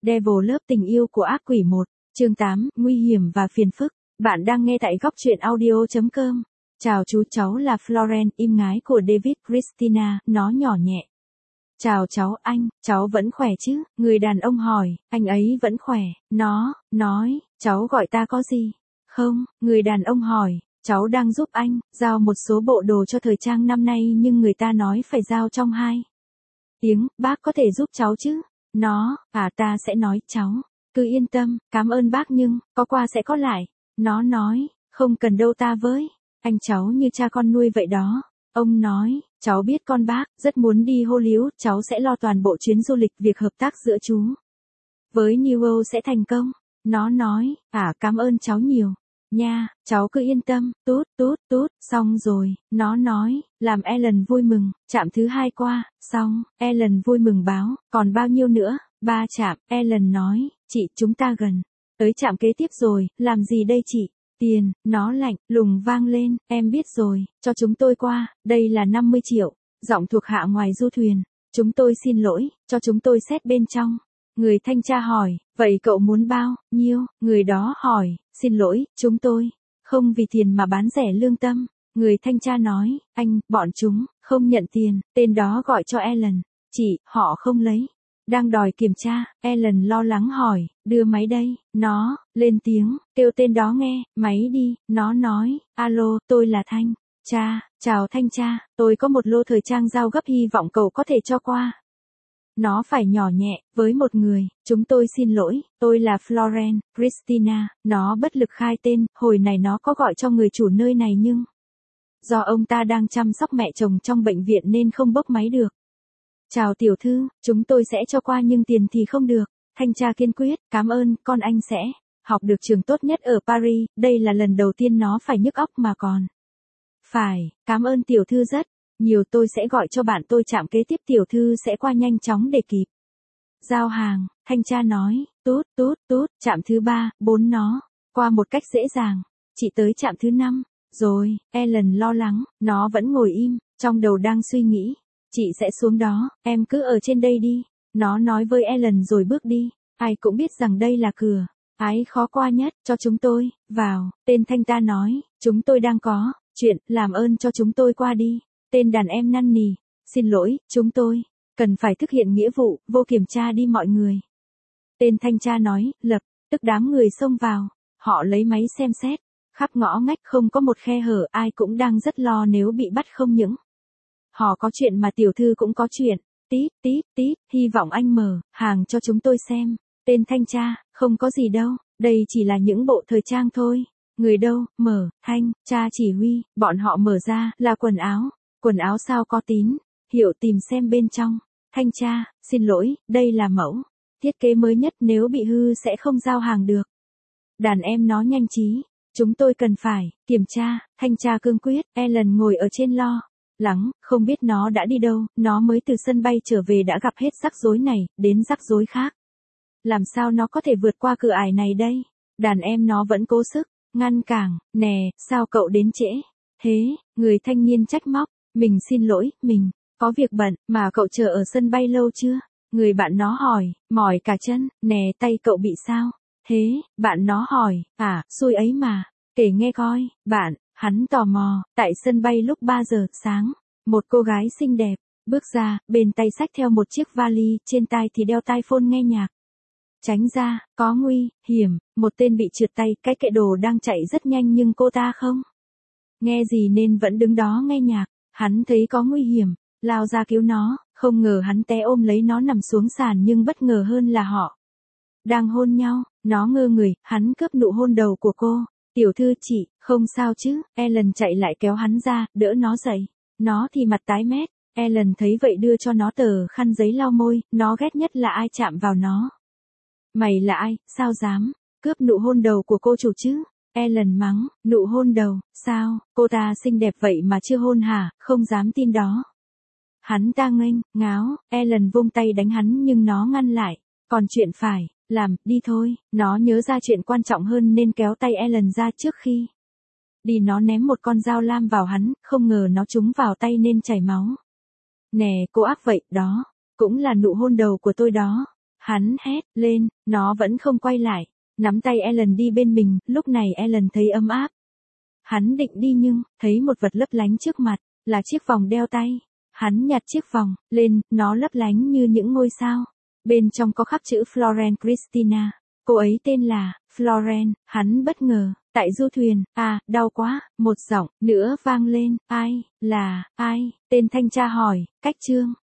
Devil Love tình yêu của ác quỷ 1, chương 8, nguy hiểm và phiền phức. Bạn đang nghe tại góc truyện audio.com. Chào chú, cháu là Florence, em gái của David Christina, nó nhỏ nhẹ. Chào cháu anh, cháu vẫn khỏe chứ? Người đàn ông hỏi, anh ấy vẫn khỏe. Nó nói, cháu gọi ta có gì? Không, người đàn ông hỏi, cháu đang giúp anh giao một số bộ đồ cho thời trang năm nay nhưng người ta nói phải giao trong 2 tiếng, bác có thể giúp cháu chứ? Nó, ta sẽ nói cháu. Cứ yên tâm, cảm ơn bác nhưng, có qua sẽ có lại. Nó nói, không cần đâu ta với. Anh cháu như cha con nuôi vậy đó. Ông nói, cháu biết con bác, rất muốn đi Hollywood, cháu sẽ lo toàn bộ chuyến du lịch, việc hợp tác giữa chú với New World sẽ thành công. Nó nói, cảm ơn cháu nhiều. Nha, cháu cứ yên tâm, tút, xong rồi, nó nói, làm Ellen vui mừng, trạm thứ 2 qua, xong, Ellen vui mừng báo, còn bao nhiêu nữa, 3 trạm, Ellen nói, chị, chúng ta gần tới trạm kế tiếp rồi, làm gì đây chị? Tiền, nó lạnh, lùng vang lên, em biết rồi, cho chúng tôi qua, đây là 50 triệu, giọng thuộc hạ ngoài du thuyền, chúng tôi xin lỗi, cho chúng tôi xét bên trong. Người thanh tra hỏi, vậy cậu muốn bao nhiêu? Người đó hỏi, xin lỗi, chúng tôi không vì tiền mà bán rẻ lương tâm. Người thanh tra nói, anh, bọn chúng không nhận tiền. Tên đó gọi cho Ellen, chị, họ không lấy. Đang đòi kiểm tra, Ellen lo lắng hỏi, đưa máy đây. Nó lên tiếng, kêu tên đó nghe, máy đi. Nó nói, alo, tôi là Thanh tra, chào thanh tra, tôi có một lô thời trang giao gấp, hy vọng cậu có thể cho qua. Nó phải nhỏ nhẹ, với một người, chúng tôi xin lỗi, tôi là Florence, Christina, nó bất lực khai tên, hồi này nó có gọi cho người chủ nơi này nhưng do ông ta đang chăm sóc mẹ chồng trong bệnh viện nên không bốc máy được. Chào tiểu thư, chúng tôi sẽ cho qua nhưng tiền thì không được. Thanh tra kiên quyết, cảm ơn, con anh sẽ học được trường tốt nhất ở Paris, đây là lần đầu tiên nó phải nhức óc mà còn. Phải, cảm ơn tiểu thư rất nhiều, tôi sẽ gọi cho bạn tôi trạm kế tiếp, tiểu thư sẽ qua nhanh chóng để kịp giao hàng. Thanh tra nói, tút, trạm thứ 3, 4 nó qua một cách dễ dàng. Chị tới trạm thứ 5 rồi. Ellen lo lắng, nó vẫn ngồi im, trong đầu đang suy nghĩ, chị sẽ xuống đó, em cứ ở trên đây đi. Nó nói với Ellen rồi bước đi. Ai cũng biết rằng đây là cửa ải khó qua nhất, cho chúng tôi vào. Tên thanh tra nói, chúng tôi đang có chuyện, làm ơn cho chúng tôi qua đi. Tên đàn em năn nỉ, xin lỗi, chúng tôi cần phải thực hiện nghĩa vụ, vô kiểm tra đi mọi người. Tên thanh tra nói, lập tức đám người xông vào, họ lấy máy xem xét, khắp ngõ ngách không có một khe hở, ai cũng đang rất lo nếu bị bắt, không những họ có chuyện mà tiểu thư cũng có chuyện. Tít, hy vọng anh mở hàng cho chúng tôi xem. Tên thanh tra, không có gì đâu, đây chỉ là những bộ thời trang thôi. Người đâu, mở, thanh tra chỉ huy, bọn họ mở ra, là quần áo sao có tín hiệu, tìm xem bên trong. Thanh tra, xin lỗi, đây là mẫu thiết kế mới nhất, nếu bị hư sẽ không giao hàng được. Đàn em nó nhanh trí, chúng tôi cần phải kiểm tra. Thanh tra cương quyết. Ellen ngồi ở trên lo lắng, không biết nó đã đi đâu, nó mới từ sân bay trở về đã gặp hết rắc rối này, đến rắc rối khác. Làm sao nó có thể vượt qua cửa ải này đây? Đàn em nó vẫn cố sức ngăn cản, nè, sao cậu đến trễ thế? Người thanh niên trách móc, mình xin lỗi, mình có việc bận, mà cậu chờ ở sân bay lâu chưa? Người bạn nó hỏi, mỏi cả chân, nè, tay cậu bị sao thế? Bạn nó hỏi, xui ấy mà, kể nghe coi. Hắn tò mò, tại sân bay lúc 3 giờ sáng, một cô gái xinh đẹp bước ra, bên tay xách theo một chiếc vali, trên tai thì đeo tai phone nghe nhạc. Tránh ra, có nguy hiểm, một tên bị trượt tay, cái kệ đồ đang chạy rất nhanh nhưng cô ta không nghe gì nên vẫn đứng đó nghe nhạc. Hắn thấy có nguy hiểm, lao ra cứu nó, không ngờ hắn té ôm lấy nó nằm xuống sàn, nhưng bất ngờ hơn là họ đang hôn nhau. Nó ngơ người, hắn cướp nụ hôn đầu của cô. Tiểu thư, chị không sao chứ? Ellen chạy lại kéo hắn ra, đỡ nó dậy. Nó thì mặt tái mét. Ellen thấy vậy đưa cho nó tờ khăn giấy lau môi. Nó ghét nhất là ai chạm vào nó. Mày là ai, sao dám cướp nụ hôn đầu của cô chủ chứ? Ellen mắng, nụ hôn đầu, sao, cô ta xinh đẹp vậy mà chưa hôn hả? Không dám tin đó. Hắn ta nghênh ngáo, Ellen vung tay đánh hắn nhưng nó ngăn lại. Còn chuyện phải làm, đi thôi. Nó nhớ ra chuyện quan trọng hơn nên kéo tay Ellen ra. Trước khi đi nó ném một con dao lam vào hắn, không ngờ nó trúng vào tay nên chảy máu. Nè, cô ác vậy, đó cũng là nụ hôn đầu của tôi đó. Hắn hét lên, nó vẫn không quay lại. Nắm tay Ellen đi bên mình, lúc này Ellen thấy ấm áp. Hắn định đi nhưng, thấy một vật lấp lánh trước mặt, là chiếc vòng đeo tay. Hắn nhặt chiếc vòng, lên, nó lấp lánh như những ngôi sao. Bên trong có khắc chữ Florence Christina. Cô ấy tên là Florence, hắn bất ngờ, tại du thuyền, đau quá, một giọng nữa vang lên, ai, là, ai, tên thanh tra hỏi, cách Trương.